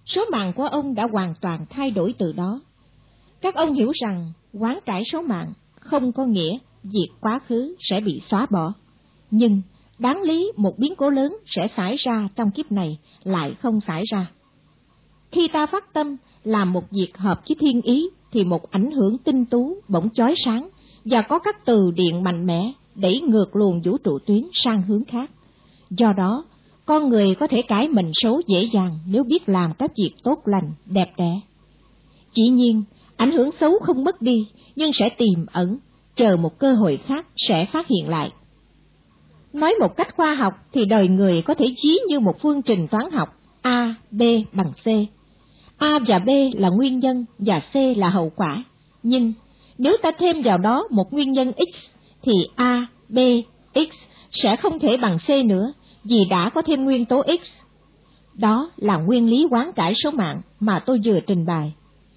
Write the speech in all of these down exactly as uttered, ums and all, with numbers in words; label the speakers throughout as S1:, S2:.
S1: Số mạng của ông đã hoàn toàn thay đổi từ đó. Các ông hiểu rằng hoán cải số mạng không có nghĩa việc quá khứ sẽ bị xóa bỏ, nhưng đáng lý một biến cố lớn sẽ xảy ra trong kiếp này lại không xảy ra. Khi ta phát tâm làm một việc hợp với thiên ý thì một ảnh hưởng tinh tú bỗng chói sáng và có các từ điện mạnh mẽ đẩy ngược luồng vũ trụ tuyến sang hướng khác. Do đó, con người có thể cải mệnh số dễ dàng nếu biết làm các việc tốt lành, đẹp đẽ. Chỉ nhiên, ảnh hưởng xấu không mất đi, nhưng sẽ tiềm ẩn, chờ một cơ hội khác sẽ phát hiện lại. Nói một cách khoa học thì đời người có thể ví như một phương trình toán học A, B bằng C. A và B là nguyên nhân và C là hậu quả. Nhưng nếu ta thêm vào đó một nguyên nhân X thì A, B, X sẽ không thể bằng C nữa vì đã có thêm nguyên tố X. Đó là nguyên lý hoán cải số mạng mà tôi vừa trình bày.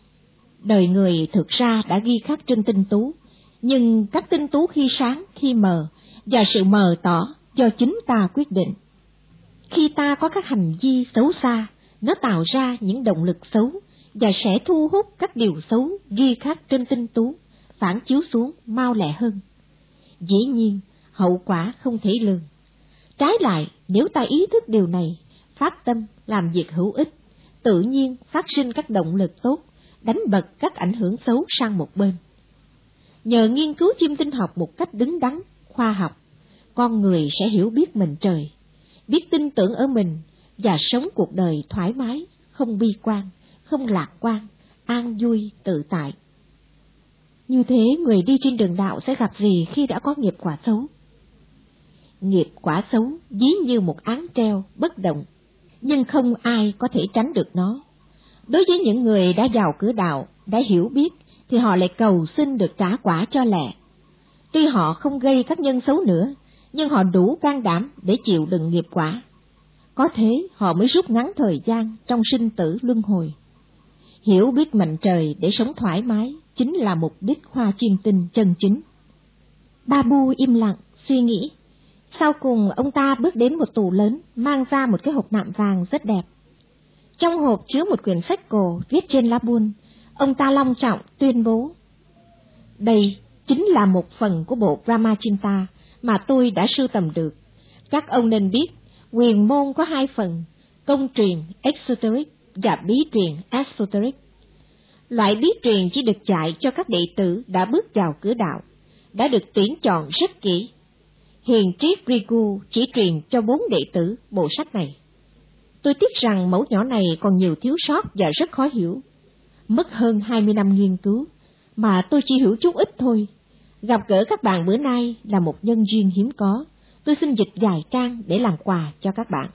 S1: Đời người thực ra đã ghi khắc trên tinh tú, nhưng các tinh tú khi sáng, khi mờ, và sự mờ tỏ do chính ta quyết định. Khi ta có các hành vi xấu xa, nó tạo ra những động lực xấu và sẽ thu hút các điều xấu ghi khắc trên tinh tú, phản chiếu xuống mau lẹ hơn. Dĩ nhiên, hậu quả không thể lường. Trái lại, nếu ta ý thức điều này, phát tâm làm việc hữu ích, tự nhiên phát sinh các động lực tốt, đánh bật các ảnh hưởng xấu sang một bên. Nhờ nghiên cứu chiêm tinh học một cách đứng đắn, khoa học, con người sẽ hiểu biết mình trời, biết tin tưởng ở mình và sống cuộc đời thoải mái, không bi quan, không lạc quan, an vui, tự tại. Như thế, người đi trên đường đạo sẽ gặp gì khi đã có nghiệp quả xấu? Nghiệp quả xấu ví như một án treo bất động, nhưng không ai có thể tránh được nó. Đối với những người đã vào cửa đạo, đã hiểu biết, thì họ lại cầu xin được trả quả cho lẹ. Tuy họ không gây các nhân xấu nữa, nhưng họ đủ can đảm để chịu đựng nghiệp quả. Có thế họ mới rút ngắn thời gian trong sinh tử luân hồi. Hiểu biết mệnh trời để sống thoải mái chính là mục đích Hoa Chiêm Tinh chân chính. Ba Bu im lặng, suy nghĩ. Sau cùng ông ta bước đến một tủ lớn, mang ra một cái hộp nạm vàng rất đẹp. Trong hộp chứa một quyển sách cổ viết trên lá buôn. Ông ta long trọng tuyên bố: đây chính là một phần của bộ Brahmachinta mà tôi đã sưu tầm được. Các ông nên biết, quyền môn có hai phần, công truyền exoteric và bí truyền esoteric. Loại bí truyền chỉ được dạy cho các đệ tử đã bước vào cửa đạo, đã được tuyển chọn rất kỹ. Hiền triết Rigu chỉ truyền cho bốn đệ tử bộ sách này. Tôi tiếc rằng mẫu nhỏ này còn nhiều thiếu sót và rất khó hiểu. Mất hơn hai mươi năm nghiên cứu, mà tôi chỉ hiểu chút ít thôi. Gặp gỡ các bạn bữa nay là một nhân duyên hiếm có, tôi xin dịch vài trang để làm quà cho các bạn.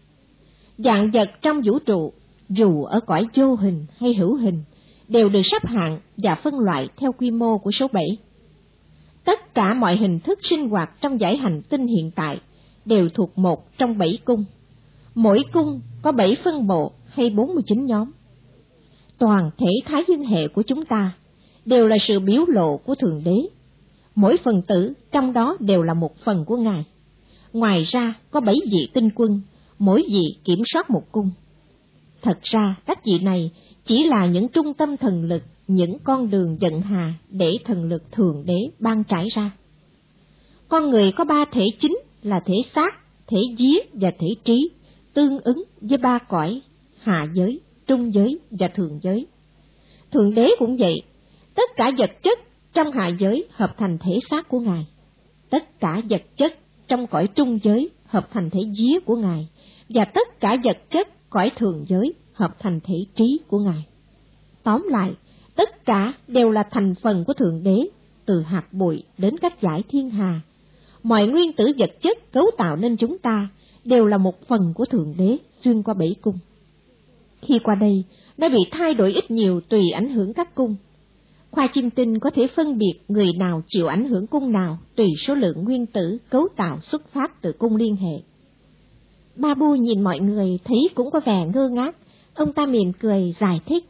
S1: Vạn vật trong vũ trụ, dù ở cõi vô hình hay hữu hình, đều được sắp hạng và phân loại theo quy mô của số bảy. Tất cả mọi hình thức sinh hoạt trong dải hành tinh hiện tại đều thuộc một trong bảy cung. Mỗi cung có bảy phân bộ hay bốn mươi chín nhóm. Toàn thể thái dương hệ của chúng ta đều là sự biểu lộ của Thượng Đế. Mỗi phần tử trong đó đều là một phần của Ngài. Ngoài ra có bảy vị tinh quân, mỗi vị kiểm soát một cung. Thật ra các vị này chỉ là những trung tâm thần lực, những con đường vận hà để thần lực Thượng Đế ban trải ra. Con người có ba thể chính là thể xác, thể vía và thể trí, tương ứng với ba cõi, hạ giới, trung giới và thượng giới. Thượng Đế cũng vậy, tất cả vật chất trong hạ giới hợp thành thể xác của Ngài, tất cả vật chất trong cõi trung giới hợp thành thể vía của Ngài, và tất cả vật chất cõi thượng giới hợp thành thể trí của Ngài. Tóm lại, tất cả đều là thành phần của Thượng Đế, từ hạt bụi đến các dải thiên hà. Mọi nguyên tử vật chất cấu tạo nên chúng ta đều là một phần của Thượng Đế xuyên qua bảy cung. Khi qua đây, nó bị thay đổi ít nhiều tùy ảnh hưởng các cung. Khoa Chiêm Tinh có thể phân biệt người nào chịu ảnh hưởng cung nào tùy số lượng nguyên tử cấu tạo xuất phát từ cung liên hệ. Ba Bu nhìn mọi người thấy cũng có vẻ ngơ ngác, ông ta mỉm cười giải thích.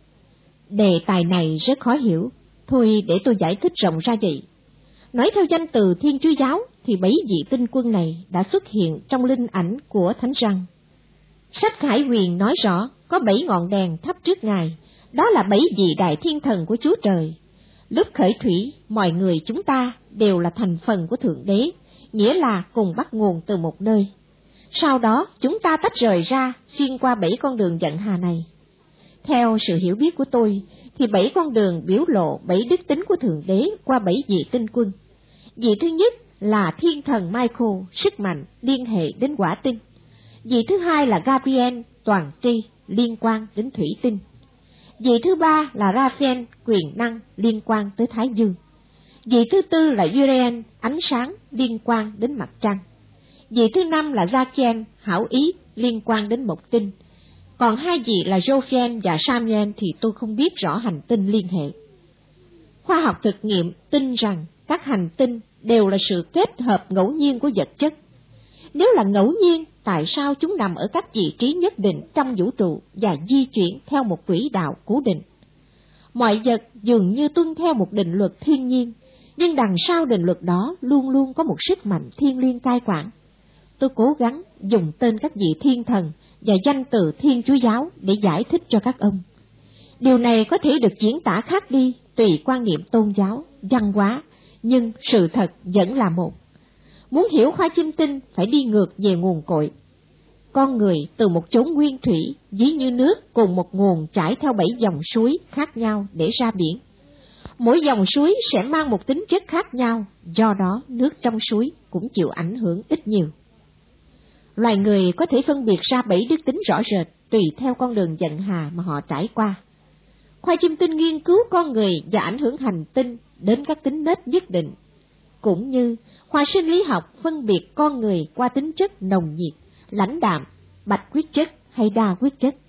S1: Đề tài này rất khó hiểu, thôi để tôi giải thích rộng ra vậy. Nói theo danh từ Thiên Chúa Giáo thì bảy vị tinh quân này đã xuất hiện trong linh ảnh của Thánh Răng. Sách Khải Huyền nói rõ có bảy ngọn đèn thắp trước Ngài, đó là bảy vị đại thiên thần của Chúa Trời. Lúc khởi thủy, mọi người chúng ta đều là thành phần của Thượng Đế, nghĩa là cùng bắt nguồn từ một nơi. Sau đó chúng ta tách rời ra xuyên qua bảy con đường giận hà này. Theo sự hiểu biết của tôi, thì bảy con đường biểu lộ bảy đức tính của Thượng Đế qua bảy vị tinh quân. Vị thứ nhất là thiên thần Michael, sức mạnh, liên hệ đến hỏa tinh. Vị thứ hai là Gabriel, toàn tri, liên quan đến thủy tinh. Vị thứ ba là Raphael, quyền năng, liên quan tới Thái Dương. Vị thứ tư là Uriel, ánh sáng, liên quan đến mặt trăng. Vị thứ năm là Zachiel, hảo ý, liên quan đến mộc tinh. Còn hai vị là Jophiel và Samiel thì tôi không biết rõ hành tinh liên hệ. Khoa học thực nghiệm tin rằng các hành tinh đều là sự kết hợp ngẫu nhiên của vật chất. Nếu là ngẫu nhiên, tại sao chúng nằm ở các vị trí nhất định trong vũ trụ và di chuyển theo một quỹ đạo cố định? Mọi vật dường như tuân theo một định luật thiên nhiên, nhưng đằng sau định luật đó luôn luôn có một sức mạnh thiêng liêng cai quản. Tôi cố gắng dùng tên các vị thiên thần và danh từ Thiên Chúa Giáo để giải thích cho các ông. Điều này có thể được diễn tả khác đi tùy quan niệm tôn giáo, văn hóa, nhưng sự thật vẫn là một. Muốn hiểu khoa chim tinh phải đi ngược về nguồn cội. Con người từ một chốn nguyên thủy, ví như nước cùng một nguồn chảy theo bảy dòng suối khác nhau để ra biển. Mỗi dòng suối sẽ mang một tính chất khác nhau, do đó nước trong suối cũng chịu ảnh hưởng ít nhiều. Loài người có thể phân biệt ra bảy đức tính rõ rệt tùy theo con đường giận hà mà họ trải qua. Khoa chim tinh nghiên cứu con người và ảnh hưởng hành tinh đến các tính nết nhất định, cũng như khoa sinh lý học phân biệt con người qua tính chất nồng nhiệt, lãnh đạm, bạch huyết chất hay đa huyết chất.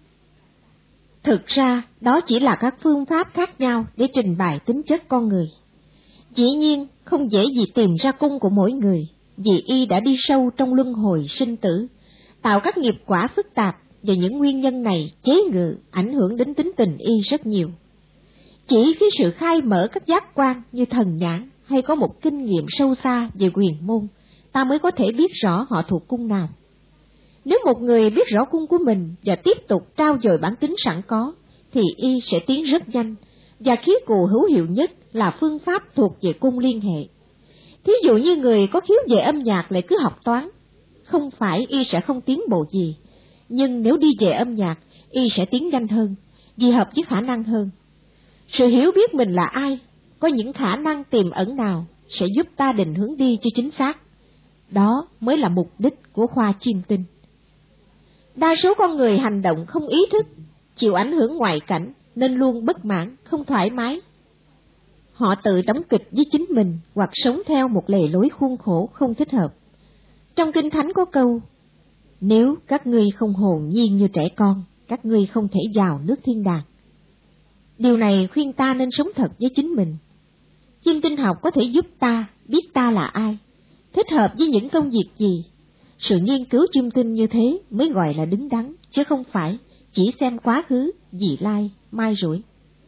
S1: Thực ra, đó chỉ là các phương pháp khác nhau để trình bày tính chất con người. Dĩ nhiên, không dễ gì tìm ra cung của mỗi người, vì y đã đi sâu trong luân hồi sinh tử, tạo các nghiệp quả phức tạp, và những nguyên nhân này chế ngự, ảnh hưởng đến tính tình y rất nhiều. Chỉ khi sự khai mở các giác quan như thần nhãn hay có một kinh nghiệm sâu xa về quyền môn, ta mới có thể biết rõ họ thuộc cung nào. Nếu một người biết rõ cung của mình và tiếp tục trau dồi bản tính sẵn có, thì y sẽ tiến rất nhanh, và khí cụ hữu hiệu nhất là phương pháp thuộc về cung liên hệ. Thí dụ như người có khiếu về âm nhạc lại cứ học toán, không phải y sẽ không tiến bộ gì, nhưng nếu đi về âm nhạc, y sẽ tiến nhanh hơn, vì hợp với khả năng hơn. Sự hiểu biết mình là ai, có những khả năng tiềm ẩn nào sẽ giúp ta định hướng đi cho chính xác. Đó mới là mục đích của khoa chiêm tinh. Đa số con người hành động không ý thức, chịu ảnh hưởng ngoại cảnh nên luôn bất mãn, không thoải mái. Họ tự đóng kịch với chính mình hoặc sống theo một lề lối khuôn khổ không thích hợp. Trong Kinh Thánh có câu, nếu các ngươi không hồn nhiên như trẻ con, các ngươi không thể vào nước thiên đàng. Điều này khuyên ta nên sống thật với chính mình. Chiêm tinh học có thể giúp ta biết ta là ai, thích hợp với những công việc gì. Sự nghiên cứu chiêm tinh như thế mới gọi là đứng đắn, chứ không phải chỉ xem quá khứ, vị lai, mai rủi.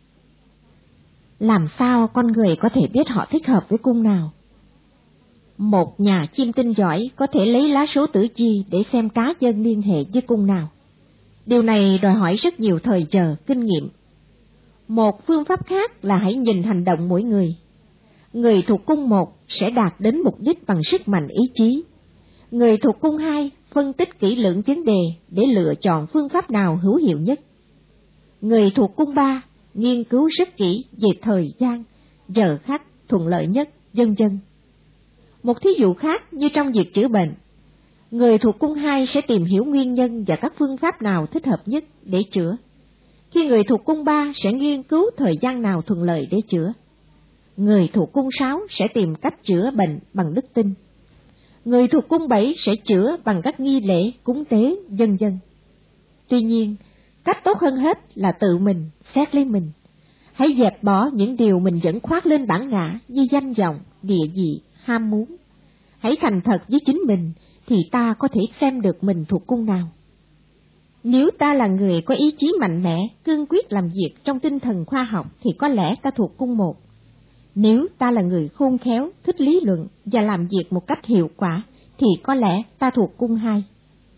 S1: Làm sao con người có thể biết họ thích hợp với cung nào? Một nhà chiêm tinh giỏi có thể lấy lá số tử chi để xem cá nhân liên hệ với cung nào. Điều này đòi hỏi rất nhiều thời giờ, kinh nghiệm. Một phương pháp khác là hãy nhìn hành động mỗi người. Người thuộc cung một sẽ đạt đến mục đích bằng sức mạnh ý chí. Người thuộc cung hai phân tích kỹ lưỡng vấn đề để lựa chọn phương pháp nào hữu hiệu nhất. Người thuộc cung ba nghiên cứu rất kỹ về thời gian, giờ khắc thuận lợi nhất, vân vân. Một thí dụ khác như trong việc chữa bệnh, người thuộc cung hai sẽ tìm hiểu nguyên nhân và các phương pháp nào thích hợp nhất để chữa. Khi người thuộc cung ba sẽ nghiên cứu thời gian nào thuận lợi để chữa. Người thuộc cung sáu sẽ tìm cách chữa bệnh bằng đức tin. Người thuộc cung bảy sẽ chữa bằng các nghi lễ, cúng tế, vân vân. Tuy nhiên, cách tốt hơn hết là tự mình xét lấy mình. Hãy dẹp bỏ những điều mình vẫn khoác lên bản ngã như danh vọng, địa vị, ham muốn. Hãy thành thật với chính mình thì ta có thể xem được mình thuộc cung nào. Nếu ta là người có ý chí mạnh mẽ, cương quyết làm việc trong tinh thần khoa học thì có lẽ ta thuộc cung một. Nếu ta là người khôn khéo, thích lý luận và làm việc một cách hiệu quả thì có lẽ ta thuộc cung hai.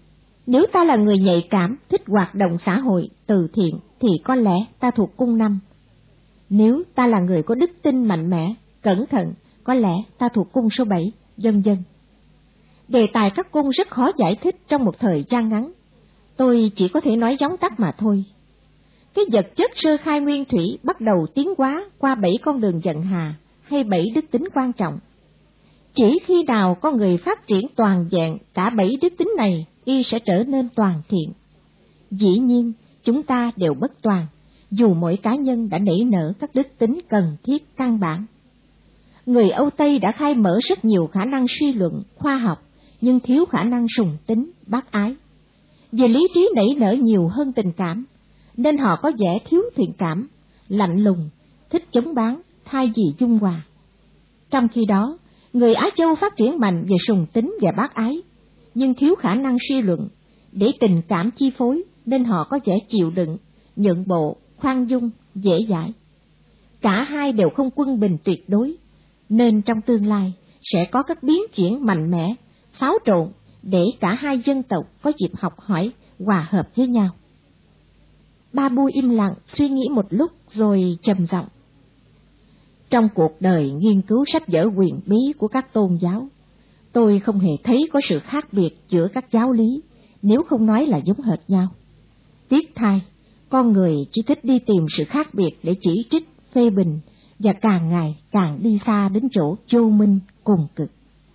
S1: Nếu ta là người nhạy cảm, thích hoạt động xã hội, từ thiện, thì có lẽ ta thuộc cung năm. Nếu ta là người có đức tin mạnh mẽ, cẩn thận, có lẽ ta thuộc cung số bảy, vân vân. Đề tài các cung rất khó giải thích trong một thời gian ngắn. Tôi chỉ có thể nói vắn tắt mà thôi. Cái vật chất sơ khai nguyên thủy bắt đầu tiến hóa qua bảy con đường vận hà hay bảy đức tính quan trọng. Chỉ khi nào con người phát triển toàn vẹn cả bảy đức tính này, y sẽ trở nên toàn thiện. Dĩ nhiên, chúng ta đều bất toàn, dù mỗi cá nhân đã nảy nở các đức tính cần thiết căn bản. Người Âu Tây đã khai mở rất nhiều khả năng suy luận, khoa học, nhưng thiếu khả năng sùng tính, bác ái. Vì lý trí nảy nở nhiều hơn tình cảm, nên họ có vẻ thiếu thiện cảm, lạnh lùng, thích chống bán, thay vì dung hòa. Trong khi đó, người Á Châu phát triển mạnh về sùng tính và bác ái, nhưng thiếu khả năng suy luận, để tình cảm chi phối, nên họ có vẻ chịu đựng, nhượng bộ, khoan dung, dễ dãi. Cả hai đều không quân bình tuyệt đối, nên trong tương lai sẽ có các biến chuyển mạnh mẽ, xáo trộn, để cả hai dân tộc có dịp học hỏi, hòa hợp với nhau. Babu im lặng suy nghĩ một lúc rồi trầm giọng. Trong cuộc đời nghiên cứu sách vở huyền bí của các tôn giáo, tôi không hề thấy có sự khác biệt giữa các giáo lý, nếu không nói là giống hệt nhau. Tiếc thay, con người chỉ thích đi tìm sự khác biệt để chỉ trích, phê bình, và càng ngày càng đi xa đến chỗ vô minh cùng cực.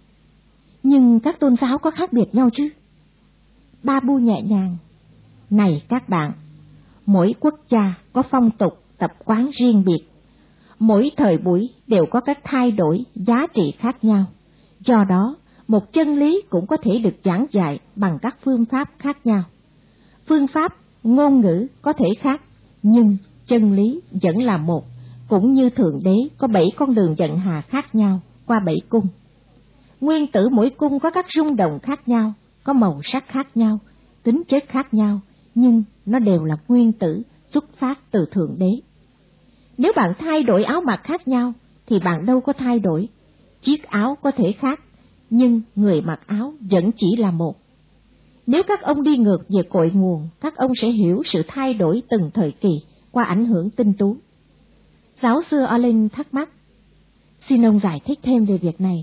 S1: Nhưng các tôn giáo có khác biệt nhau chứ? Babu nhẹ nhàng. Này các bạn, mỗi quốc gia có phong tục, tập quán riêng biệt. Mỗi thời buổi đều có các thay đổi, giá trị khác nhau. Do đó, một chân lý cũng có thể được giảng dạy bằng các phương pháp khác nhau. Phương pháp, ngôn ngữ có thể khác, nhưng chân lý vẫn là một, cũng như Thượng Đế có bảy con đường vận hà khác nhau qua bảy cung. Nguyên tử mỗi cung có các rung động khác nhau, có màu sắc khác nhau, tính chất khác nhau, nhưng nó đều là nguyên tử xuất phát từ Thượng Đế. Nếu bạn thay đổi áo mặc khác nhau, thì bạn đâu có thay đổi. Chiếc áo có thể khác, nhưng người mặc áo vẫn chỉ là một. Nếu các ông đi ngược về cội nguồn, các ông sẽ hiểu sự thay đổi từng thời kỳ qua ảnh hưởng tinh tú. Giáo sư Orlin thắc mắc, xin ông giải thích thêm về việc này.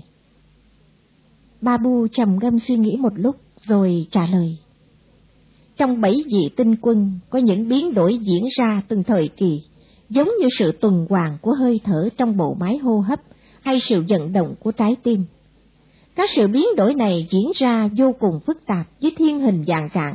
S1: Babu trầm ngâm suy nghĩ một lúc rồi trả lời. Trong bảy vị tinh quân có những biến đổi diễn ra từng thời kỳ, giống như sự tuần hoàn của hơi thở trong bộ máy hô hấp hay sự vận động của trái tim. Các sự biến đổi này diễn ra vô cùng phức tạp với thiên hình vạn trạng.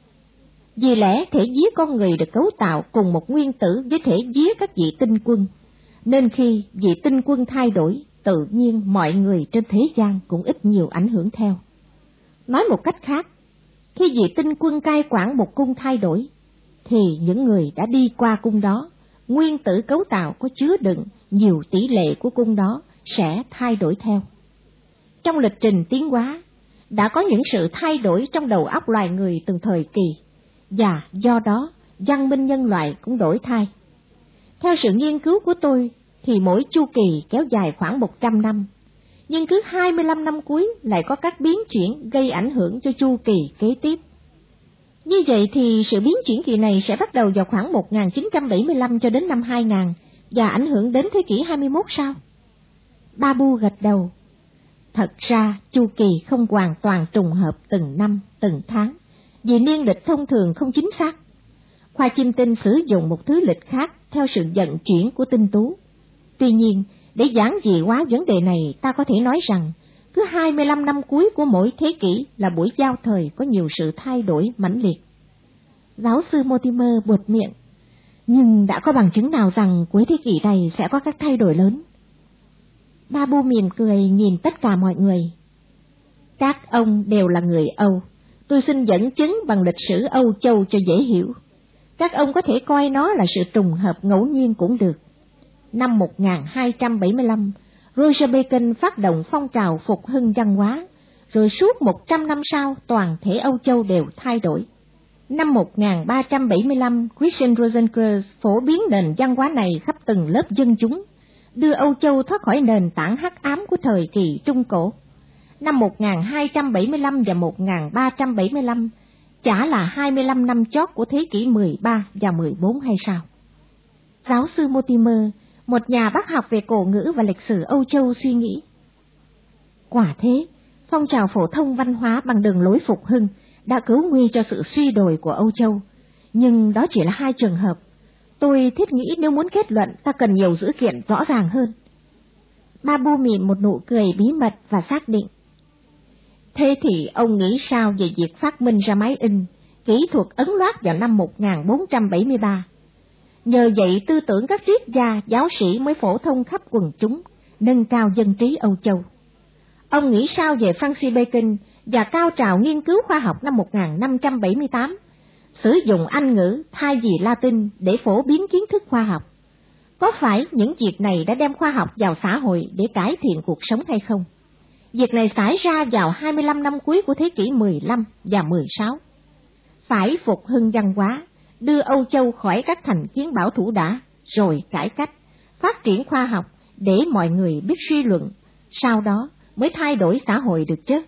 S1: Vì lẽ thể vía con người được cấu tạo cùng một nguyên tử với thể vía các vị tinh quân, nên khi vị tinh quân thay đổi, tự nhiên mọi người trên thế gian cũng ít nhiều ảnh hưởng theo. Nói một cách khác, khi vị tinh quân cai quản một cung thay đổi, thì những người đã đi qua cung đó, nguyên tử cấu tạo có chứa đựng nhiều tỷ lệ của cung đó sẽ thay đổi theo. Trong lịch trình tiến hóa, đã có những sự thay đổi trong đầu óc loài người từng thời kỳ, và do đó văn minh nhân loại cũng đổi thay. Theo sự nghiên cứu của tôi, thì mỗi chu kỳ kéo dài khoảng một trăm năm, nhưng cứ hai mươi lăm năm cuối lại có các biến chuyển gây ảnh hưởng cho chu kỳ kế tiếp. Như vậy thì sự biến chuyển kỳ này sẽ bắt đầu vào khoảng một nghìn chín trăm bảy mươi lăm cho đến năm hai nghìn và ảnh hưởng đến thế kỷ hai mươi mốt sao? Babu gật đầu. Thật ra chu kỳ không hoàn toàn trùng hợp từng năm, từng tháng, vì niên lịch thông thường không chính xác. Khoa chiêm tinh sử dụng một thứ lịch khác theo sự vận chuyển của tinh tú. Tuy nhiên, để giản dị hóa vấn đề này, ta có thể nói rằng cứ hai mươi lăm năm cuối của mỗi thế kỷ là buổi giao thời có nhiều sự thay đổi mãnh liệt. Giáo sư Mortimer buột miệng, nhưng đã có bằng chứng nào rằng cuối thế kỷ này sẽ có các thay đổi lớn? Babu mỉm cười nhìn tất cả mọi người. Các ông đều là người Âu, tôi xin dẫn chứng bằng lịch sử Âu Châu cho dễ hiểu. Các ông có thể coi nó là sự trùng hợp ngẫu nhiên cũng được. Năm một nghìn hai trăm bảy mươi lăm, Roger Bacon phát động phong trào phục hưng văn hóa, rồi suốt một trăm năm sau toàn thể Âu Châu đều thay đổi. Năm một nghìn ba trăm bảy mươi lăm, Christian Rosenkreuz phổ biến nền văn hóa này khắp từng lớp dân chúng, đưa Âu Châu thoát khỏi nền tảng hắc ám của thời kỳ Trung Cổ. Năm một nghìn hai trăm bảy mươi lăm và một nghìn ba trăm bảy mươi lăm, chả là hai mươi lăm năm chót của thế kỷ mười ba và mười bốn hay sao? Giáo sư Mortimer, một nhà bác học về cổ ngữ và lịch sử Âu Châu suy nghĩ. Quả thế, phong trào phổ thông văn hóa bằng đường lối phục hưng đã cứu nguy cho sự suy đồi của Âu Châu, nhưng đó chỉ là hai trường hợp. Tôi thiết nghĩ nếu muốn kết luận ta cần nhiều dữ kiện rõ ràng hơn. Babu mỉm một nụ cười bí mật và xác định. Thế thì ông nghĩ sao về việc phát minh ra máy in, kỹ thuật ấn loát vào năm một nghìn bốn trăm bảy mươi ba? Nhờ vậy tư tưởng các triết gia, giáo sĩ mới phổ thông khắp quần chúng, nâng cao dân trí Âu Châu. Ông nghĩ sao về Francis Bacon và cao trào nghiên cứu khoa học năm một nghìn năm trăm bảy mươi tám, sử dụng Anh ngữ thay vì Latin để phổ biến kiến thức khoa học? Có phải những việc này đã đem khoa học vào xã hội để cải thiện cuộc sống hay không? Việc này xảy ra vào hai mươi lăm năm cuối của thế kỷ mười lăm và mười sáu. Phải phục hưng văn hóa, đưa Âu Châu khỏi các thành kiến bảo thủ đã, rồi cải cách, phát triển khoa học để mọi người biết suy luận, sau đó mới thay đổi xã hội được chứ.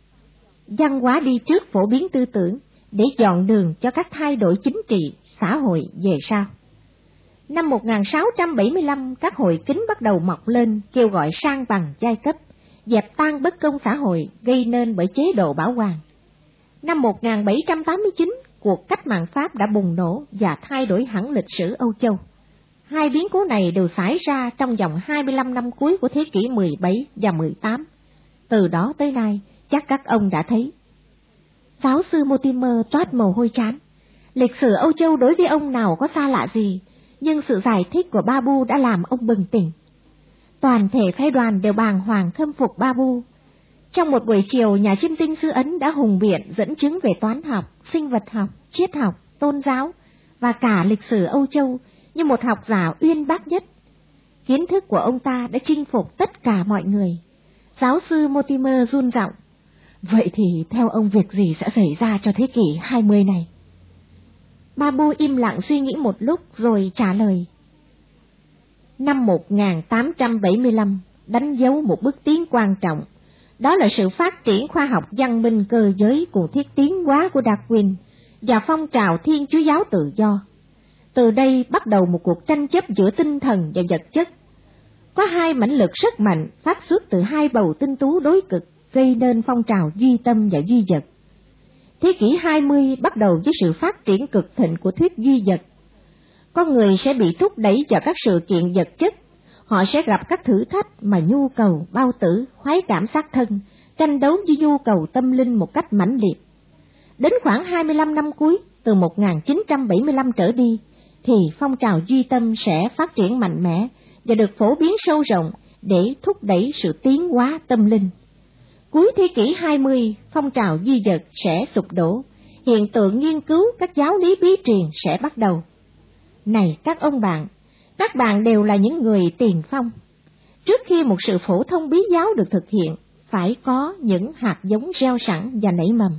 S1: Văn hóa đi trước phổ biến tư tưởng để dọn đường cho các thay đổi chính trị, xã hội về sau. Năm một nghìn sáu trăm bảy mươi lăm, các hội kính bắt đầu mọc lên kêu gọi sang bằng giai cấp, dẹp tan bất công xã hội gây nên bởi chế độ bảo hoàng. Năm một nghìn bảy trăm tám mươi chín, cuộc cách mạng Pháp đã bùng nổ và thay đổi hẳn lịch sử Âu Châu. Hai biến cố này đều xảy ra trong vòng hai mươi lăm năm cuối của thế kỷ mười bảy và mười tám. Từ đó tới nay, chắc các ông đã thấy. Giáo sư Mortimer toát mồ hôi trán. Lịch sử Âu Châu đối với ông nào có xa lạ gì, nhưng sự giải thích của Babu đã làm ông bừng tỉnh. Toàn thể phái đoàn đều bàng hoàng khâm phục Babu. Trong một buổi chiều, nhà chiêm tinh xứ Ấn đã hùng biện dẫn chứng về toán học, sinh vật học, triết học, tôn giáo và cả lịch sử Âu Châu như một học giả uyên bác nhất. Kiến thức của ông ta đã chinh phục tất cả mọi người. Giáo sư Mortimer run giọng. Vậy thì theo ông việc gì sẽ xảy ra cho thế kỷ hai mươi này? Babu im lặng suy nghĩ một lúc rồi trả lời. Năm một nghìn tám trăm bảy mươi lăm đánh dấu một bước tiến quan trọng. Đó là sự phát triển khoa học văn minh cơ giới cùng thuyết tiến hóa của Darwin và phong trào Thiên Chúa giáo tự do. Từ đây bắt đầu một cuộc tranh chấp giữa tinh thần và vật chất. Có hai mãnh lực rất mạnh phát xuất từ hai bầu tinh tú đối cực, gây nên phong trào duy tâm và duy vật. Thế kỷ hai mươi bắt đầu với sự phát triển cực thịnh của thuyết duy vật. Con người sẽ bị thúc đẩy vào các sự kiện vật chất, họ sẽ gặp các thử thách mà nhu cầu bao tử, khoái cảm xác thân, tranh đấu với nhu cầu tâm linh một cách mãnh liệt. Đến khoảng hai mươi lăm năm cuối, từ một nghìn chín trăm bảy mươi lăm trở đi, thì phong trào duy tâm sẽ phát triển mạnh mẽ và được phổ biến sâu rộng để thúc đẩy sự tiến hóa tâm linh. Cuối thế kỷ hai mươi, phong trào duy vật sẽ sụp đổ, hiện tượng nghiên cứu các giáo lý bí truyền sẽ bắt đầu. Này các ông bạn, các bạn đều là những người tiền phong. Trước khi một sự phổ thông bí giáo được thực hiện, phải có những hạt giống gieo sẵn và nảy mầm.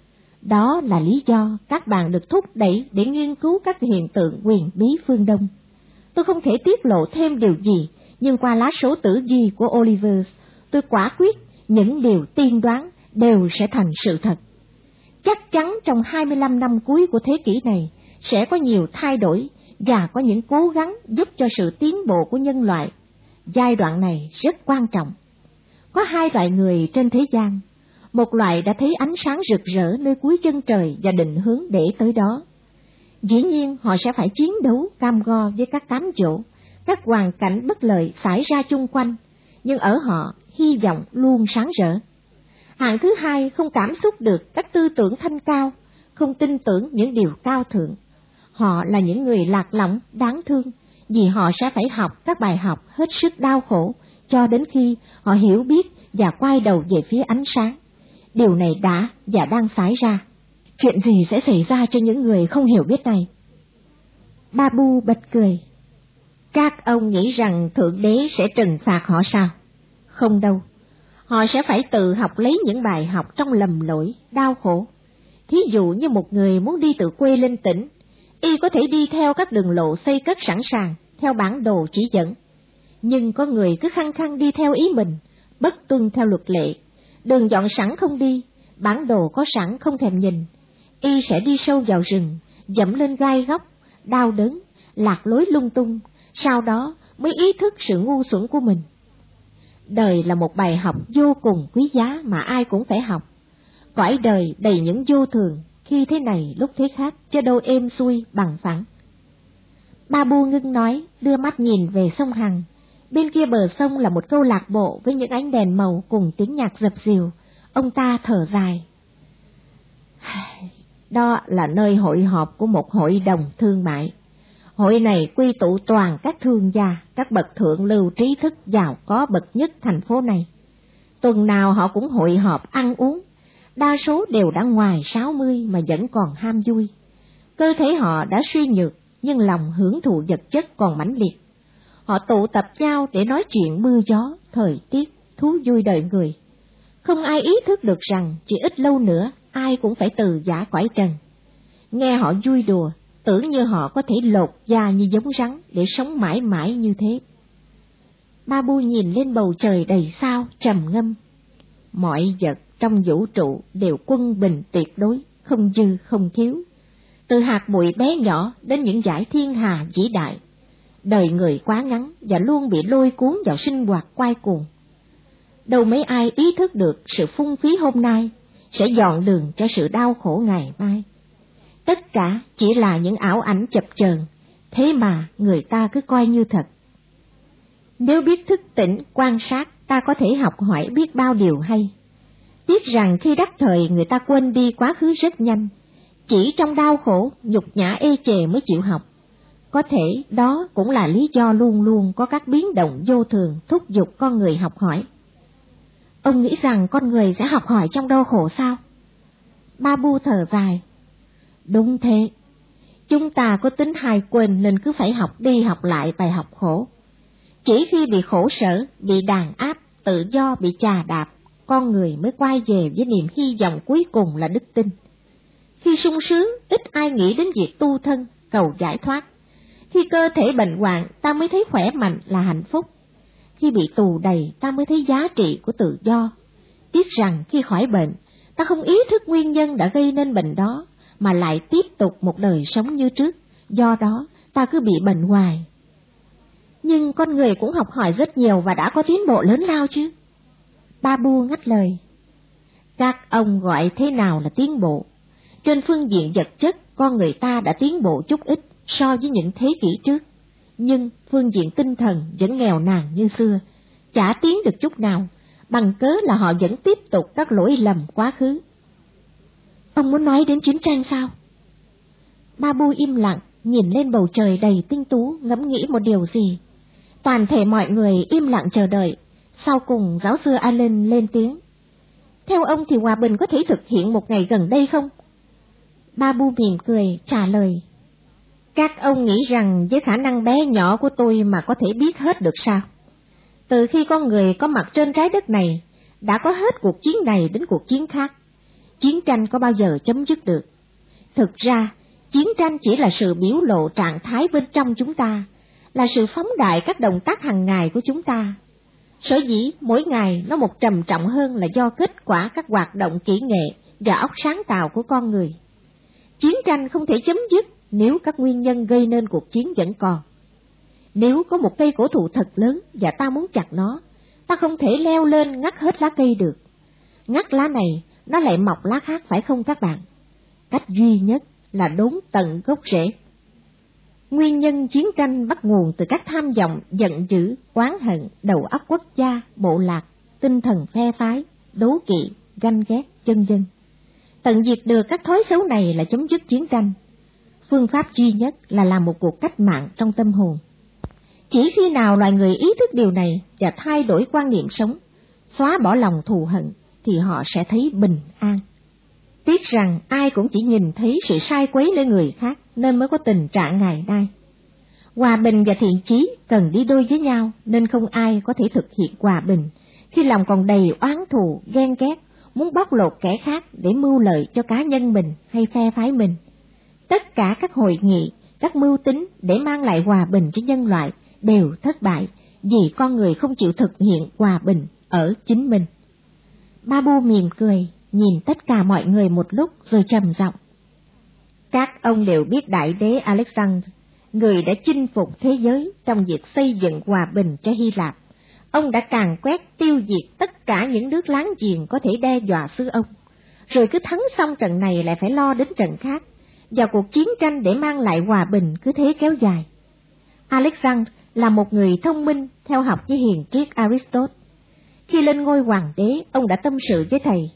S1: Đó là lý do các bạn được thúc đẩy để nghiên cứu các hiện tượng huyền bí phương Đông. Tôi không thể tiết lộ thêm điều gì, nhưng qua lá số tử vi của Oliver, tôi quả quyết những điều tiên đoán đều sẽ thành sự thật. Chắc chắn trong hai mươi lăm năm cuối của thế kỷ này sẽ có nhiều thay đổi và có những cố gắng giúp cho sự tiến bộ của nhân loại. Giai đoạn này rất quan trọng. Có hai loại người trên thế gian. Một loại đã thấy ánh sáng rực rỡ nơi cuối chân trời và định hướng để tới đó. Dĩ nhiên họ sẽ phải chiến đấu cam go với các cám dỗ, các hoàn cảnh bất lợi xảy ra chung quanh, nhưng ở họ hy vọng luôn sáng rỡ. Hạng thứ hai không cảm xúc được các tư tưởng thanh cao, không tin tưởng những điều cao thượng. Họ là những người lạc lõng, đáng thương, vì họ sẽ phải học các bài học hết sức đau khổ, cho đến khi họ hiểu biết và quay đầu về phía ánh sáng. Điều này đã và đang xảy ra. Chuyện gì sẽ xảy ra cho những người không hiểu biết này? Babu bật cười. Các ông nghĩ rằng Thượng Đế sẽ trừng phạt họ sao? Không đâu. Họ sẽ phải tự học lấy những bài học trong lầm lỗi, đau khổ. Thí dụ như một người muốn đi từ quê lên tỉnh, y có thể đi theo các đường lộ xây cất sẵn sàng, theo bản đồ chỉ dẫn. Nhưng có người cứ khăng khăng đi theo ý mình, bất tuân theo luật lệ, đường dọn sẵn không đi, bản đồ có sẵn không thèm nhìn. y sẽ đi sâu vào rừng, dẫm lên gai góc, đau đớn, lạc lối lung tung, sau đó mới ý thức sự ngu xuẩn của mình. Đời là một bài học vô cùng quý giá mà ai cũng phải học. Cõi đời đầy những vô thường, khi thế này lúc thế khác, chứ đâu êm xuôi bằng phẳng. Ba Bu ngưng nói, đưa mắt nhìn về sông Hằng. Bên kia bờ sông là một câu lạc bộ với những ánh đèn màu cùng tiếng nhạc dập dìu. Ông ta thở dài. Đó là nơi hội họp của một hội đồng thương mại. Hội này quy tụ toàn các thương gia, các bậc thượng lưu trí thức giàu có bậc nhất thành phố này. Tuần nào họ cũng hội họp ăn uống, đa số đều đã ngoài sáu mươi mà vẫn còn ham vui. Cơ thể họ đã suy nhược, nhưng lòng hưởng thụ vật chất còn mãnh liệt. Họ tụ tập nhau để nói chuyện mưa gió, thời tiết, thú vui đời người. Không ai ý thức được rằng chỉ ít lâu nữa ai cũng phải từ giã cõi trần. Nghe họ vui đùa, tưởng như họ có thể lột da như giống rắn để sống mãi mãi như thế. Ba Bu nhìn lên bầu trời đầy sao, trầm ngâm. Mọi vật trong vũ trụ đều quân bình tuyệt đối, không dư không thiếu. Từ hạt bụi bé nhỏ đến những dải thiên hà vĩ đại. Đời người quá ngắn và luôn bị lôi cuốn vào sinh hoạt quay cuồng. Đâu mấy ai ý thức được sự phung phí hôm nay sẽ dọn đường cho sự đau khổ ngày mai. Tất cả chỉ là những ảo ảnh chập chờn, thế mà người ta cứ coi như thật. Nếu biết thức tỉnh, quan sát, ta có thể học hỏi biết bao điều hay. Tiếc rằng khi đắc thời người ta quên đi quá khứ rất nhanh, chỉ trong đau khổ, nhục nhã ê chề mới chịu học. Có thể đó cũng là lý do luôn luôn có các biến động vô thường thúc giục con người học hỏi. Ông nghĩ rằng con người sẽ học hỏi trong đau khổ sao? Ba Bu thở dài. Đúng thế, chúng ta có tính hay quên nên cứ phải học đi học lại bài học khổ. Chỉ khi bị khổ sở, bị đàn áp, tự do bị chà đạp, con người mới quay về với niềm hy vọng cuối cùng là đức tin. Khi sung sướng, ít ai nghĩ đến việc tu thân, cầu giải thoát. Khi cơ thể bệnh hoạn, ta mới thấy khỏe mạnh là hạnh phúc. Khi bị tù đầy, ta mới thấy giá trị của tự do. Tiếc rằng khi khỏi bệnh, ta không ý thức nguyên nhân đã gây nên bệnh đó, mà lại tiếp tục một đời sống như trước, do đó ta cứ bị bệnh hoài. Nhưng con người cũng học hỏi rất nhiều và đã có tiến bộ lớn lao chứ. Ba Bu ngắt lời. Các ông gọi thế nào là tiến bộ? Trên phương diện vật chất, con người ta đã tiến bộ chút ít so với những thế kỷ trước, nhưng phương diện tinh thần vẫn nghèo nàn như xưa, chả tiến được chút nào, bằng cớ là họ vẫn tiếp tục các lỗi lầm quá khứ. Ông muốn nói đến chiến tranh sao? Ba Bu im lặng, nhìn lên bầu trời đầy tinh tú, ngẫm nghĩ một điều gì. Toàn thể mọi người im lặng chờ đợi, sau cùng giáo sư Allen lên tiếng. Theo ông thì hòa bình có thể thực hiện một ngày gần đây không? Ba Bu mỉm cười, trả lời. Các ông nghĩ rằng với khả năng bé nhỏ của tôi mà có thể biết hết được sao? Từ khi con người có mặt trên trái đất này, đã có hết cuộc chiến này đến cuộc chiến khác. Chiến tranh có bao giờ chấm dứt được? Thực ra, chiến tranh chỉ là sự biểu lộ trạng thái bên trong chúng ta, là sự phóng đại các động tác hàng ngày của chúng ta. Sở dĩ mỗi ngày nó một trầm trọng hơn là do kết quả các hoạt động kỹ nghệ và óc sáng tạo của con người. Chiến tranh không thể chấm dứt nếu các nguyên nhân gây nên cuộc chiến vẫn còn. Nếu có một cây cổ thụ thật lớn và ta muốn chặt nó, ta không thể leo lên ngắt hết lá cây được. Ngắt lá này, nó lại mọc lá khác phải không các bạn? Cách duy nhất là đốn tận gốc rễ. Nguyên nhân chiến tranh bắt nguồn từ các tham vọng, giận dữ, oán hận, đầu óc quốc gia, bộ lạc, tinh thần phe phái, đố kỵ, ganh ghét, vân vân. Tận diệt được các thói xấu này là chấm dứt chiến tranh. Phương pháp duy nhất là làm một cuộc cách mạng trong tâm hồn. Chỉ khi nào loài người ý thức điều này và thay đổi quan niệm sống, xóa bỏ lòng thù hận, thì họ sẽ thấy bình an. Tiếc rằng ai cũng chỉ nhìn thấy sự sai quấy nơi người khác nên mới có tình trạng ngày nay. Hòa bình và thiện chí cần đi đôi với nhau nên không ai có thể thực hiện hòa bình khi lòng còn đầy oán thù, ghen ghét, muốn bóc lột kẻ khác để mưu lợi cho cá nhân mình hay phe phái mình. Tất cả các hội nghị, các mưu tính để mang lại hòa bình cho nhân loại đều thất bại vì con người không chịu thực hiện hòa bình ở chính mình. Ba Bu mỉm cười, nhìn tất cả mọi người một lúc rồi trầm giọng. Các ông đều biết đại đế Alexander, người đã chinh phục thế giới trong việc xây dựng hòa bình cho Hy Lạp. Ông đã càn quét tiêu diệt tất cả những nước láng giềng có thể đe dọa xứ ông. Rồi cứ thắng xong trận này lại phải lo đến trận khác, và cuộc chiến tranh để mang lại hòa bình cứ thế kéo dài. Alexander là một người thông minh theo học với hiền triết Aristotle. Khi lên ngôi hoàng đế, ông đã tâm sự với thầy: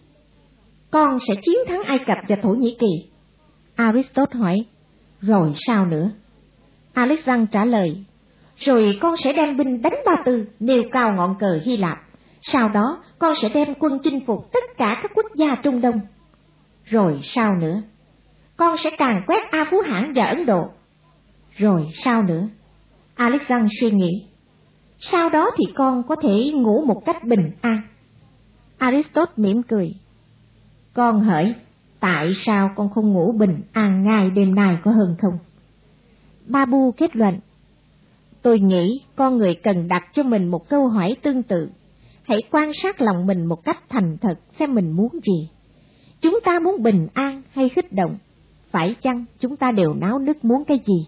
S1: con sẽ chiến thắng Ai Cập và Thổ Nhĩ Kỳ. Aristotle hỏi: rồi sao nữa? Alexander trả lời: rồi con sẽ đem binh đánh Ba Tư, nêu cao ngọn cờ Hy Lạp. Sau đó con sẽ đem quân chinh phục tất cả các quốc gia Trung Đông. Rồi sao nữa? Con sẽ càn quét A Phú Hãn và Ấn Độ. Rồi sao nữa? Alexander suy nghĩ: sau đó thì con có thể ngủ một cách bình an. Aristotle mỉm cười: con hỏi, tại sao con không ngủ bình an ngay đêm nay có hơn không? Babu kết luận: tôi nghĩ con người cần đặt cho mình một câu hỏi tương tự. Hãy quan sát lòng mình một cách thành thật xem mình muốn gì. Chúng ta muốn bình an hay khích động? Phải chăng chúng ta đều náo nức muốn cái gì?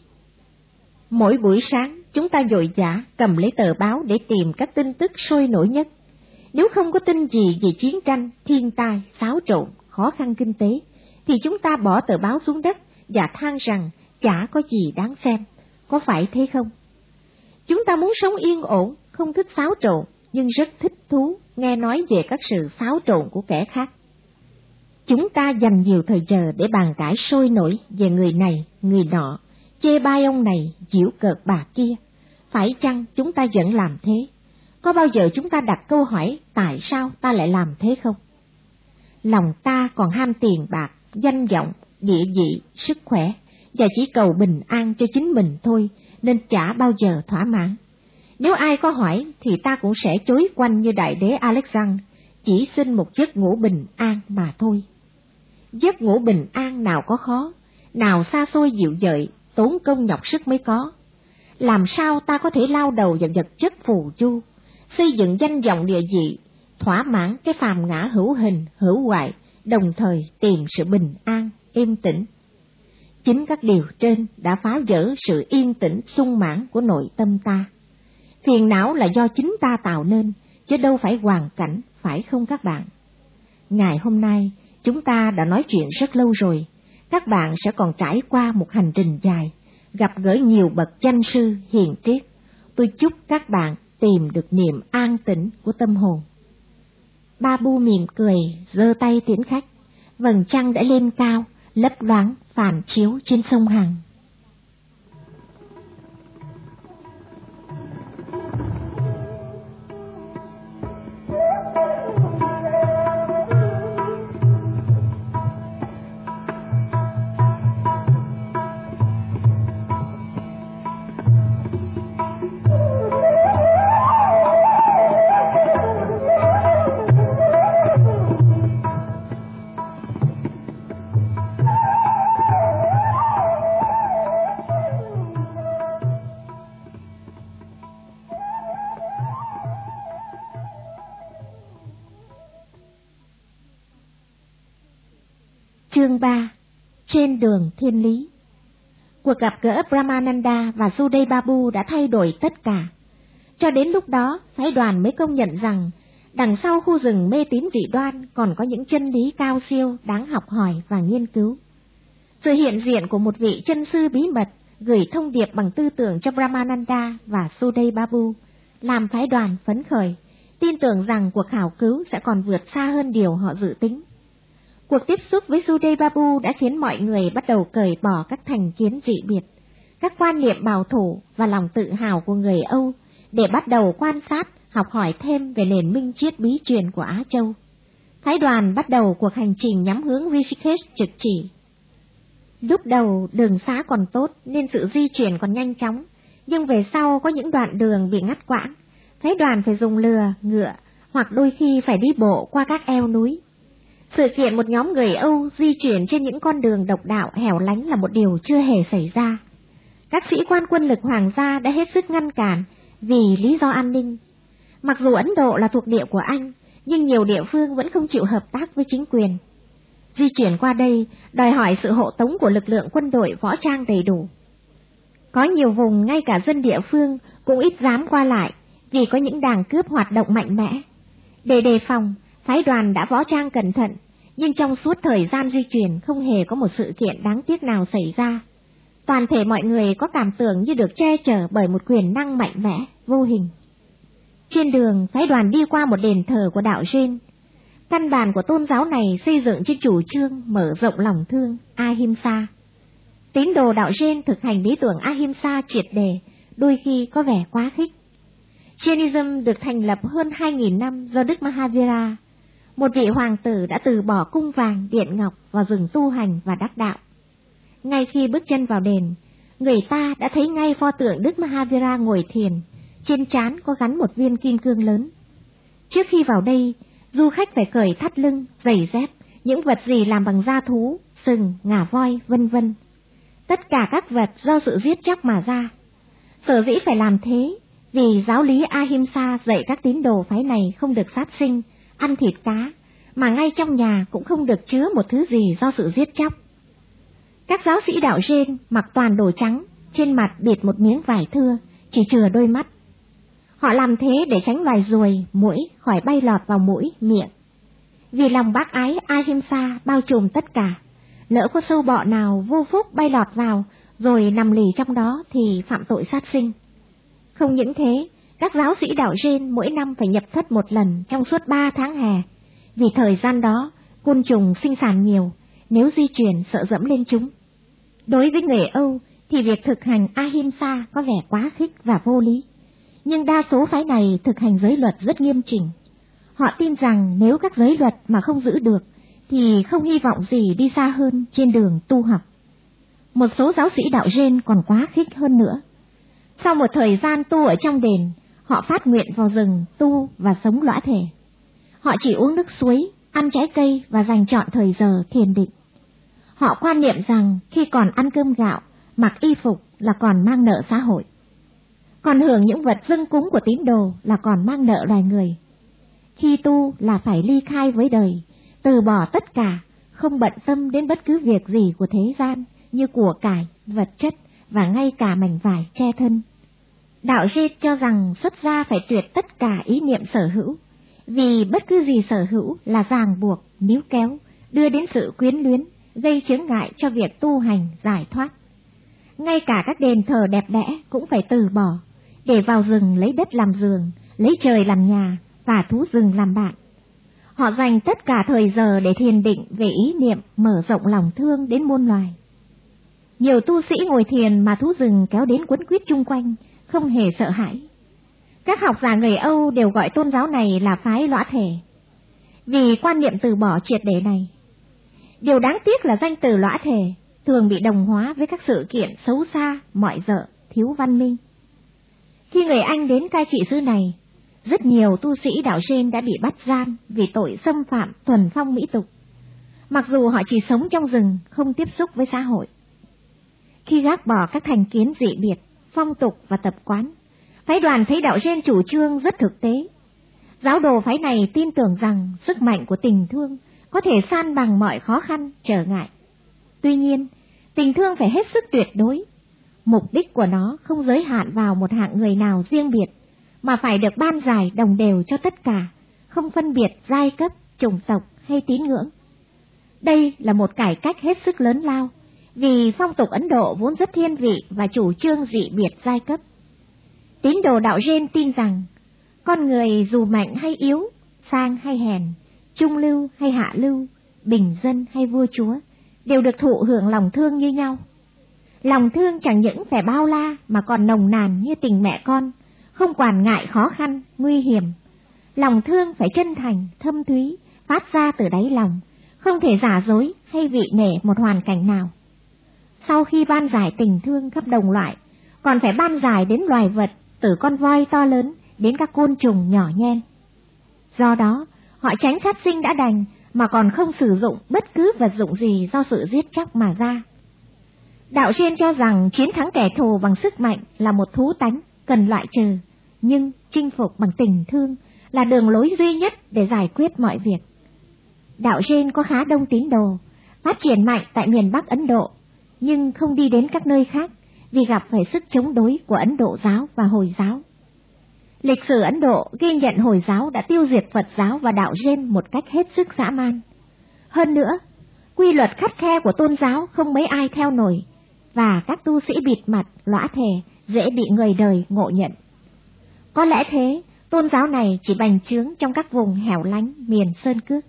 S1: Mỗi buổi sáng chúng ta vội vã cầm lấy tờ báo để tìm các tin tức sôi nổi nhất. Nếu không có tin gì về chiến tranh, thiên tai, xáo trộn, khó khăn kinh tế, thì chúng ta bỏ tờ báo xuống đất và than rằng chả có gì đáng xem. Có phải thế không? Chúng ta muốn sống yên ổn, không thích xáo trộn, nhưng rất thích thú nghe nói về các sự xáo trộn của kẻ khác. Chúng ta dành nhiều thời giờ để bàn cãi sôi nổi về người này, người nọ, chê bai ông này, giễu cợt bà kia. Phải chăng chúng ta vẫn làm thế? Có bao giờ chúng ta đặt câu hỏi tại sao ta lại làm thế không? Lòng ta còn ham tiền bạc, danh vọng, địa vị, sức khỏe, và chỉ cầu bình an cho chính mình thôi, nên chả bao giờ thỏa mãn. Nếu ai có hỏi thì ta cũng sẽ chối quanh như đại đế Alexander, chỉ xin một giấc ngủ bình an mà thôi. Giấc ngủ bình an nào có khó, nào xa xôi dịu dợi, tốn công nhọc sức mới có. Làm sao ta có thể lao đầu vào vật chất phù du, xây dựng danh vọng địa vị, thỏa mãn cái phàm ngã hữu hình, hữu hoại, đồng thời tìm sự bình an, êm tĩnh. Chính các điều trên đã phá vỡ sự yên tĩnh sung mãn của nội tâm ta. Phiền não là do chính ta tạo nên, chứ đâu phải hoàn cảnh, phải không các bạn? Ngày hôm nay, chúng ta đã nói chuyện rất lâu rồi, các bạn sẽ còn trải qua một hành trình dài, gặp gỡ nhiều bậc danh sư hiền triết. Tôi chúc các bạn tìm được niềm an tĩnh của tâm hồn. Babu mỉm cười, giơ tay tiễn khách. Vầng trăng đã lên cao, lấp loáng phản chiếu trên sông Hằng. Chương ba. Trên đường thiên lý. Cuộc gặp gỡ Brahmananda và Sudev Babu đã thay đổi tất cả. Cho đến lúc đó, phái đoàn mới công nhận rằng đằng sau khu rừng mê tín dị đoan còn có những chân lý cao siêu đáng học hỏi và nghiên cứu. Sự hiện diện của một vị chân sư bí mật gửi thông điệp bằng tư tưởng cho Brahmananda và Sudev Babu làm phái đoàn phấn khởi, tin tưởng rằng cuộc khảo cứu sẽ còn vượt xa hơn điều họ dự tính. Cuộc tiếp xúc với Sudev Babu đã khiến mọi người bắt đầu cởi bỏ các thành kiến dị biệt, các quan niệm bảo thủ và lòng tự hào của người Âu để bắt đầu quan sát, học hỏi thêm về nền minh triết bí truyền của Á Châu. Phái đoàn bắt đầu cuộc hành trình nhắm hướng Rishikesh trực chỉ. Lúc đầu đường xá còn tốt nên sự di chuyển còn nhanh chóng, nhưng về sau có những đoạn đường bị ngắt quãng, phái đoàn phải dùng lừa, ngựa hoặc đôi khi phải đi bộ qua các eo núi. Sự kiện một nhóm người Âu di chuyển trên những con đường độc đạo hẻo lánh là một điều chưa hề xảy ra. Các sĩ quan quân lực hoàng gia đã hết sức ngăn cản vì lý do an ninh. Mặc dù Ấn Độ là thuộc địa của Anh, nhưng nhiều địa phương vẫn không chịu hợp tác với chính quyền.
S2: Di chuyển qua đây đòi hỏi sự hộ tống của lực lượng quân đội võ trang đầy đủ. Có nhiều vùng ngay cả dân địa phương cũng ít dám qua lại vì có những đảng cướp hoạt động mạnh mẽ. Để đề phòng, phái đoàn đã võ trang cẩn thận, nhưng trong suốt thời gian di chuyển không hề có một sự kiện đáng tiếc nào xảy ra. Toàn thể mọi người có cảm tưởng như được che chở bởi một quyền năng mạnh mẽ, vô hình. Trên đường, phái đoàn đi qua một đền thờ của đạo Jain. Căn bản của tôn giáo này xây dựng trên chủ trương mở rộng lòng thương, Ahimsa. Tín đồ đạo Jain thực hành lý tưởng Ahimsa triệt đề, đôi khi có vẻ quá khích. Jainism được thành lập hơn hai nghìn năm do Đức Mahavira, một vị hoàng tử đã từ bỏ cung vàng, điện ngọc vào rừng tu hành và đắc đạo. Ngay khi bước chân vào đền, người ta đã thấy ngay pho tượng Đức Mahavira ngồi thiền, trên trán có gắn một viên kim cương lớn. Trước khi vào đây, du khách phải cởi thắt lưng, giày dép, những vật gì làm bằng da thú, sừng, ngà voi, vân vân. Tất cả các vật do sự giết chóc mà ra. Sở dĩ phải làm thế, vì giáo lý Ahimsa dạy các tín đồ phái này không được sát sinh, ăn thịt cá, mà ngay trong nhà cũng không được chứa một thứ gì do sự giết chóc. Các giáo sĩ đạo Jain mặc toàn đồ trắng, trên mặt bịt một miếng vải thưa, chỉ chừa đôi mắt. Họ làm thế để tránh loài ruồi, muỗi khỏi bay lọt vào mũi, miệng. Vì lòng bác ái Ahimsa bao trùm tất cả, lỡ có sâu bọ nào vô phúc bay lọt vào rồi nằm lì trong đó thì phạm tội sát sinh. Không những thế, các giáo sĩ đạo Jain mỗi năm phải nhập thất một lần trong suốt ba tháng hè, vì thời gian đó côn trùng sinh sản nhiều, nếu di chuyển sợ dẫm lên chúng. Đối với người Âu thì việc thực hành Ahimsa có vẻ quá khích và vô lý, nhưng đa số phái này thực hành giới luật rất nghiêm chỉnh. Họ tin rằng nếu các giới luật mà không giữ được thì không hy vọng gì đi xa hơn trên đường tu học. Một số giáo sĩ đạo Jain còn quá khích hơn nữa. Sau một thời gian tu ở trong đền, họ phát nguyện vào rừng tu và sống lõa thể. Họ chỉ uống nước suối, ăn trái cây và dành trọn thời giờ thiền định. Họ quan niệm rằng khi còn ăn cơm gạo, mặc y phục là còn mang nợ xã hội. Còn hưởng những vật dâng cúng của tín đồ là còn mang nợ loài người. Khi tu là phải ly khai với đời, từ bỏ tất cả, không bận tâm đến bất cứ việc gì của thế gian như của cải, vật chất và ngay cả mảnh vải che thân. Đạo Jain cho rằng xuất gia phải tuyệt tất cả ý niệm sở hữu, vì bất cứ gì sở hữu là ràng buộc, níu kéo, đưa đến sự quyến luyến, gây chướng ngại cho việc tu hành giải thoát. Ngay cả các đền thờ đẹp đẽ cũng phải từ bỏ, để vào rừng lấy đất làm giường, lấy trời làm nhà và thú rừng làm bạn. Họ dành tất cả thời giờ để thiền định về ý niệm mở rộng lòng thương đến muôn loài. Nhiều tu sĩ ngồi thiền mà thú rừng kéo đến quấn quýt chung quanh, không hề sợ hãi. Các học giả người Âu đều gọi tôn giáo này là phái lõa thể, vì quan niệm từ bỏ triệt để này. Điều đáng tiếc là danh từ lõa thể thường bị đồng hóa với các sự kiện xấu xa, mọi dợ, thiếu văn minh. Khi người Anh đến cai trị xứ này, rất nhiều tu sĩ đạo Jain đã bị bắt giam vì tội xâm phạm thuần phong mỹ tục, mặc dù họ chỉ sống trong rừng, không tiếp xúc với xã hội. Khi gác bỏ các thành kiến dị biệt, phong tục và tập quán, phái đoàn thấy đạo Jain chủ trương rất thực tế. Giáo đồ phái này tin tưởng rằng sức mạnh của tình thương có thể san bằng mọi khó khăn, trở ngại. Tuy nhiên, tình thương phải hết sức tuyệt đối. Mục đích của nó không giới hạn vào một hạng người nào riêng biệt, mà phải được ban rải đồng đều cho tất cả, không phân biệt giai cấp, chủng tộc hay tín ngưỡng. Đây là một cải cách hết sức lớn lao, vì phong tục Ấn Độ vốn rất thiên vị và chủ trương dị biệt giai cấp. Tín đồ đạo Jain tin rằng, con người dù mạnh hay yếu, sang hay hèn, trung lưu hay hạ lưu, bình dân hay vua chúa, đều được thụ hưởng lòng thương như nhau. Lòng thương chẳng những phải bao la mà còn nồng nàn như tình mẹ con, không quản ngại khó khăn, nguy hiểm. Lòng thương phải chân thành, thâm thúy, phát ra từ đáy lòng, không thể giả dối hay vị nể một hoàn cảnh nào. Sau khi ban rải tình thương khắp đồng loại, còn phải ban rải đến loài vật, từ con voi to lớn đến các côn trùng nhỏ nhen. Do đó, họ tránh sát sinh đã đành, mà còn không sử dụng bất cứ vật dụng gì do sự giết chóc mà ra. Đạo Jain cho rằng chiến thắng kẻ thù bằng sức mạnh là một thú tánh cần loại trừ, nhưng chinh phục bằng tình thương là đường lối duy nhất để giải quyết mọi việc. Đạo Jain có khá đông tín đồ, phát triển mạnh tại miền Bắc Ấn Độ, nhưng không đi đến các nơi khác vì gặp phải sức chống đối của Ấn Độ giáo và Hồi giáo. Lịch sử Ấn Độ ghi nhận Hồi giáo đã tiêu diệt Phật giáo và đạo Jain một cách hết sức dã man. Hơn nữa, quy luật khắt khe của tôn giáo không mấy ai theo nổi, và các tu sĩ bịt mặt, lõa thề dễ bị người đời ngộ nhận. Có lẽ thế, tôn giáo này chỉ bành trướng trong các vùng hẻo lánh miền sơn cước.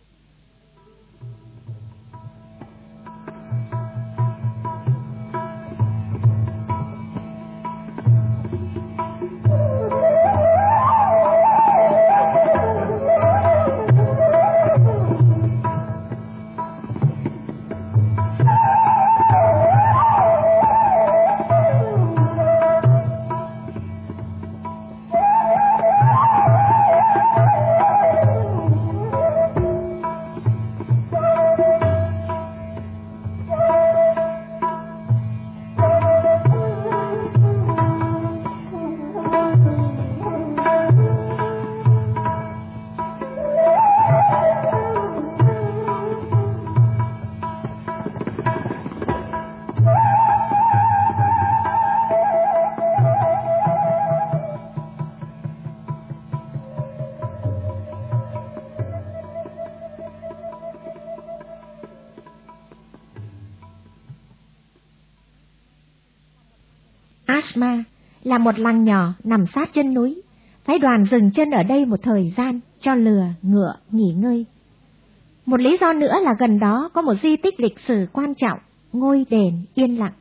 S2: Ashma là một làng nhỏ nằm sát chân núi. Phái đoàn dừng chân ở đây một thời gian cho lừa, ngựa nghỉ ngơi. Một lý do nữa là gần đó có một di tích lịch sử quan trọng, ngôi đền Yên Lặng.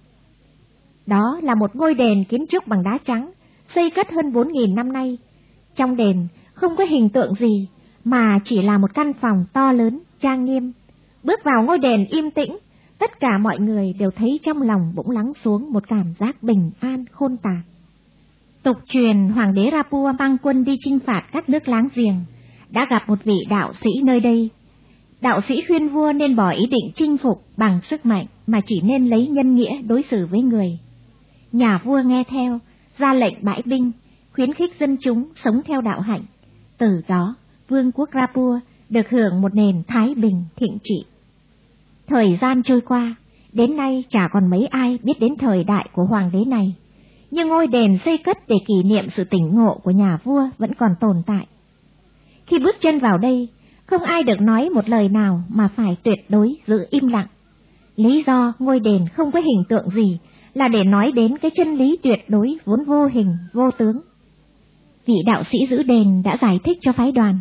S2: Đó là một ngôi đền kiến trúc bằng đá trắng, xây cất hơn bốn nghìn năm nay. Trong đền không có hình tượng gì, mà chỉ là một căn phòng to lớn, trang nghiêm. Bước vào ngôi đền im tĩnh, tất cả mọi người đều thấy trong lòng bỗng lắng xuống một cảm giác bình an khôn tả. Tục truyền Hoàng đế Rapua mang quân đi chinh phạt các nước láng giềng, đã gặp một vị đạo sĩ nơi đây. Đạo sĩ khuyên vua nên bỏ ý định chinh phục bằng sức mạnh, mà chỉ nên lấy nhân nghĩa đối xử với người. Nhà vua nghe theo, ra lệnh bãi binh, khuyến khích dân chúng sống theo đạo hạnh. Từ đó, vương quốc Rapua được hưởng một nền thái bình thịnh trị. Thời gian trôi qua, đến nay chả còn mấy ai biết đến thời đại của hoàng đế này. Nhưng ngôi đền xây cất để kỷ niệm sự tỉnh ngộ của nhà vua vẫn còn tồn tại. Khi bước chân vào đây, không ai được nói một lời nào mà phải tuyệt đối giữ im lặng. Lý do ngôi đền không có hình tượng gì là để nói đến cái chân lý tuyệt đối vốn vô hình, vô tướng. Vị đạo sĩ giữ đền đã giải thích cho phái đoàn.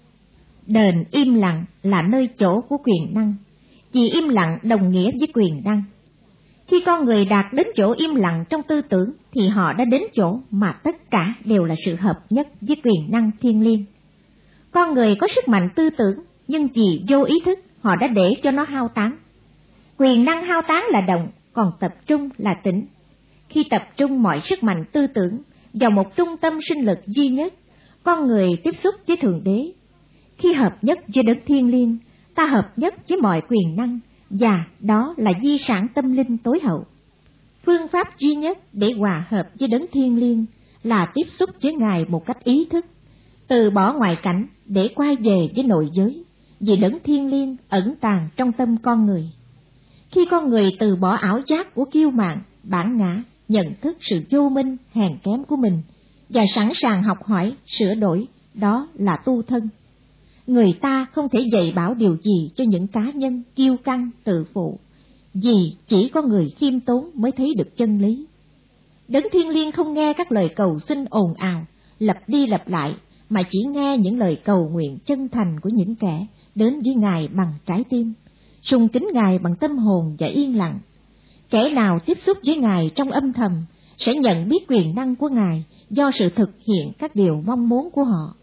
S2: Đền im lặng là nơi chỗ của quyền năng, vì im lặng đồng nghĩa với quyền năng. Khi con người đạt đến chỗ im lặng trong tư tưởng thì họ đã đến chỗ mà tất cả đều là sự hợp nhất với quyền năng thiêng liêng. Con người có sức mạnh tư tưởng, nhưng vì vô ý thức họ đã để cho nó hao tán. Quyền năng hao tán là động, còn tập trung là tĩnh. Khi tập trung mọi sức mạnh tư tưởng vào một trung tâm sinh lực duy nhất, con người tiếp xúc với Thượng Đế. Khi hợp nhất với đấng thiêng liêng, ta hợp nhất với mọi quyền năng, và đó là di sản tâm linh tối hậu. Phương pháp duy nhất để hòa hợp với đấng thiêng liêng là tiếp xúc với Ngài một cách ý thức, từ bỏ ngoại cảnh để quay về với nội giới, vì đấng thiêng liêng ẩn tàng trong tâm con người. Khi con người từ bỏ ảo giác của kiêu mạn, bản ngã, nhận thức sự vô minh, hèn kém của mình, và sẵn sàng học hỏi, sửa đổi, đó là tu thân. Người ta không thể dạy bảo điều gì cho những cá nhân kiêu căng, tự phụ, vì chỉ có người khiêm tốn mới thấy được chân lý. Đấng thiêng liêng không nghe các lời cầu xin ồn ào, lặp đi lặp lại, mà chỉ nghe những lời cầu nguyện chân thành của những kẻ đến với Ngài bằng trái tim, sùng kính Ngài bằng tâm hồn và yên lặng. Kẻ nào tiếp xúc với Ngài trong âm thầm sẽ nhận biết quyền năng của Ngài do sự thực hiện các điều mong muốn của họ.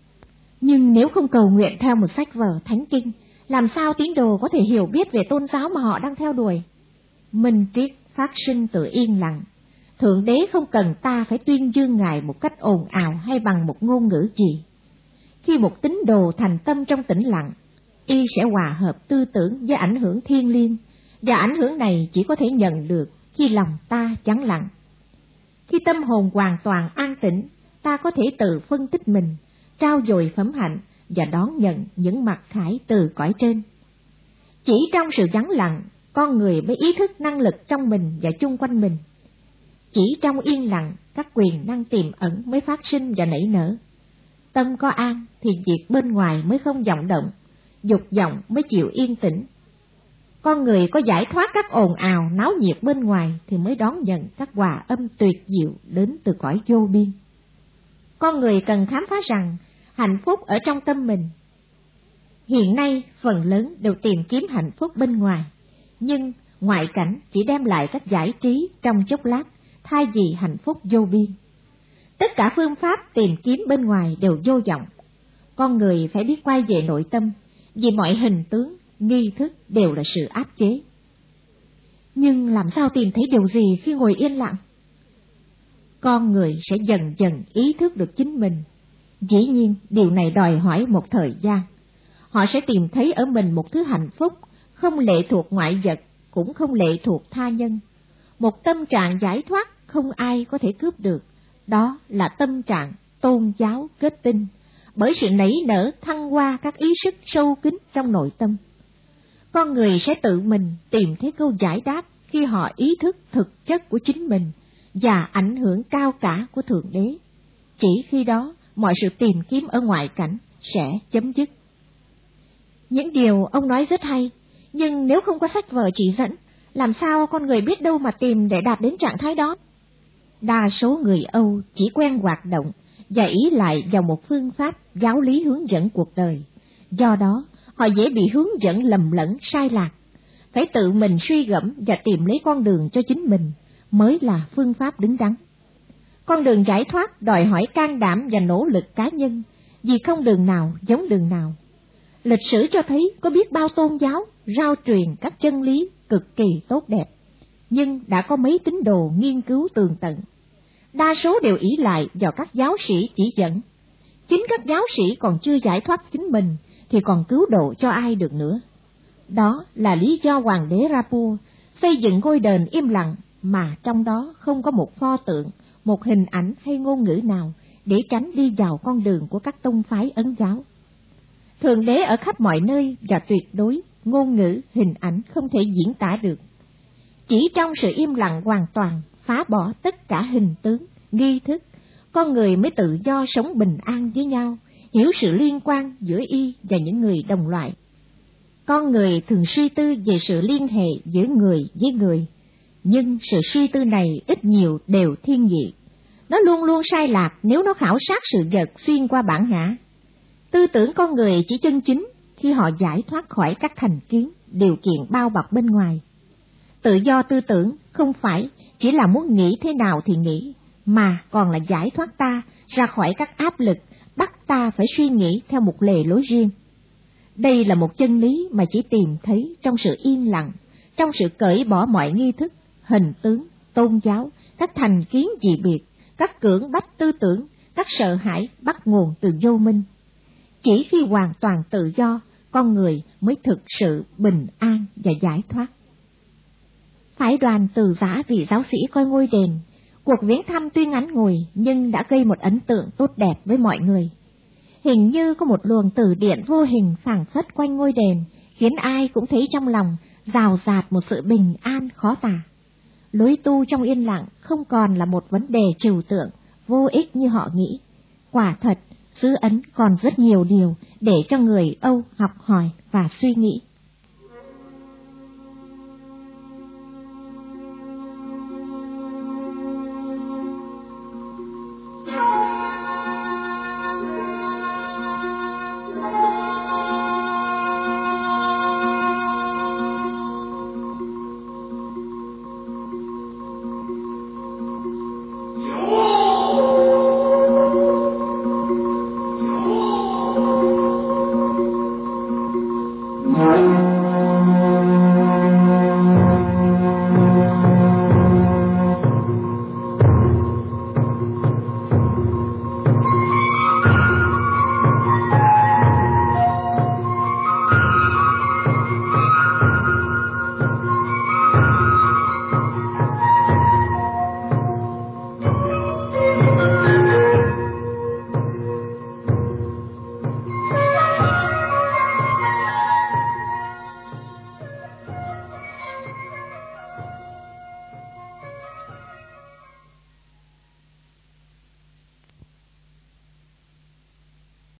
S2: Nhưng nếu không cầu nguyện theo một sách vở thánh kinh, làm sao tín đồ có thể hiểu biết về tôn giáo mà họ đang theo đuổi? Minh triết phát sinh từ yên lặng. Thượng Đế không cần ta phải tuyên dương Ngài một cách ồn ào hay bằng một ngôn ngữ gì. Khi một tín đồ thành tâm trong tĩnh lặng, y sẽ hòa hợp tư tưởng với ảnh hưởng thiêng liêng, và ảnh hưởng này chỉ có thể nhận được khi lòng ta vắng lặng. Khi tâm hồn hoàn toàn an tĩnh, ta có thể tự phân tích mình, trao dồi phẩm hạnh và đón nhận những mặc khải từ cõi trên.
S1: Chỉ trong sự vắng lặng, con người mới ý thức năng lực trong mình và chung quanh mình. Chỉ trong yên lặng, các quyền năng tiềm ẩn mới phát sinh và nảy nở. Tâm có an thì việc bên ngoài mới không vọng động, dục vọng mới chịu yên tĩnh. Con người có giải thoát các ồn ào náo nhiệt bên ngoài thì mới đón nhận các hòa âm tuyệt diệu đến từ cõi vô biên. Con người cần khám phá rằng hạnh phúc ở trong tâm mình. Hiện nay phần lớn đều tìm kiếm hạnh phúc bên ngoài, nhưng ngoại cảnh chỉ đem lại các giải trí trong chốc lát thay vì hạnh phúc vô biên. Tất cả phương pháp tìm kiếm bên ngoài đều vô vọng. Con người phải biết quay về nội tâm, vì mọi hình tướng, nghi thức đều là sự áp chế. Nhưng làm sao tìm thấy điều gì khi ngồi yên lặng? Con người sẽ dần dần ý thức được chính mình. Dĩ nhiên, điều này đòi hỏi một thời gian. Họ sẽ tìm thấy ở mình một thứ hạnh phúc, không lệ thuộc ngoại vật, cũng không lệ thuộc tha nhân. Một tâm trạng giải thoát không ai có thể cướp được. Đó là tâm trạng tôn giáo kết tinh, bởi sự nảy nở thăng hoa các ý sức sâu kín trong nội tâm. Con người sẽ tự mình tìm thấy câu giải đáp khi họ ý thức thực chất của chính mình và ảnh hưởng cao cả của Thượng Đế. Chỉ khi đó mọi sự tìm kiếm ở ngoại cảnh sẽ chấm dứt. Những điều ông nói rất hay, nhưng nếu không có sách vở chỉ dẫn, làm sao con người biết đâu mà tìm để đạt đến trạng thái đó? Đa số người Âu chỉ quen hoạt động và ý lại vào một phương pháp giáo lý hướng dẫn cuộc đời. Do đó, họ dễ bị hướng dẫn lầm lẫn sai lạc. Phải tự mình suy gẫm và tìm lấy con đường cho chính mình mới là phương pháp đứng đắn. Con đường giải thoát đòi hỏi can đảm và nỗ lực cá nhân, vì không đường nào giống đường nào. Lịch sử cho thấy có biết bao tôn giáo rao truyền các chân lý cực kỳ tốt đẹp, nhưng đã có mấy tín đồ nghiên cứu tường tận. Đa số đều ỷ lại vào các giáo sĩ chỉ dẫn. Chính các giáo sĩ còn chưa giải thoát chính mình thì còn cứu độ cho ai được nữa. Đó là lý do hoàng đế Rapu xây dựng ngôi đền im lặng mà trong đó không có một pho tượng, một hình ảnh hay ngôn ngữ nào để tránh đi vào con đường của các tông phái Ấn giáo. Thượng Đế ở khắp mọi nơi và tuyệt đối, ngôn ngữ, hình ảnh không thể diễn tả được. Chỉ trong sự im lặng hoàn toàn, phá bỏ tất cả hình tướng, nghi thức, con người mới tự do sống bình an với nhau, hiểu sự liên quan giữa y và những người đồng loại. Con người thường suy tư về sự liên hệ giữa người với người, nhưng sự suy tư này ít nhiều đều thiên vị. Nó luôn luôn sai lạc nếu nó khảo sát sự vật xuyên qua bản ngã. Tư tưởng con người chỉ chân chính khi họ giải thoát khỏi các thành kiến, điều kiện bao bọc bên ngoài. Tự do tư tưởng không phải chỉ là muốn nghĩ thế nào thì nghĩ, mà còn là giải thoát ta ra khỏi các áp lực, bắt ta phải suy nghĩ theo một lề lối riêng. Đây là một chân lý mà chỉ tìm thấy trong sự yên lặng, trong sự cởi bỏ mọi nghi thức, hình tướng, tôn giáo, các thành kiến dị biệt, các cưỡng bách tư tưởng, các sợ hãi bắt nguồn từ vô minh. Chỉ khi hoàn toàn tự do, con người mới thực sự bình an và giải thoát. Phái đoàn từ giã vị giáo sĩ coi ngôi đền. Cuộc viếng thăm tuy ngắn ngủi nhưng đã gây một ấn tượng tốt đẹp với mọi người. Hình như có một luồng từ điện vô hình phảng phất quanh ngôi đền, khiến ai cũng thấy trong lòng rào rạt một sự bình an khó tả. Lối tu trong yên lặng không còn là một vấn đề trừu tượng, vô ích như họ nghĩ. Quả thật, xứ Ấn còn rất nhiều điều để cho người Âu học hỏi và suy nghĩ.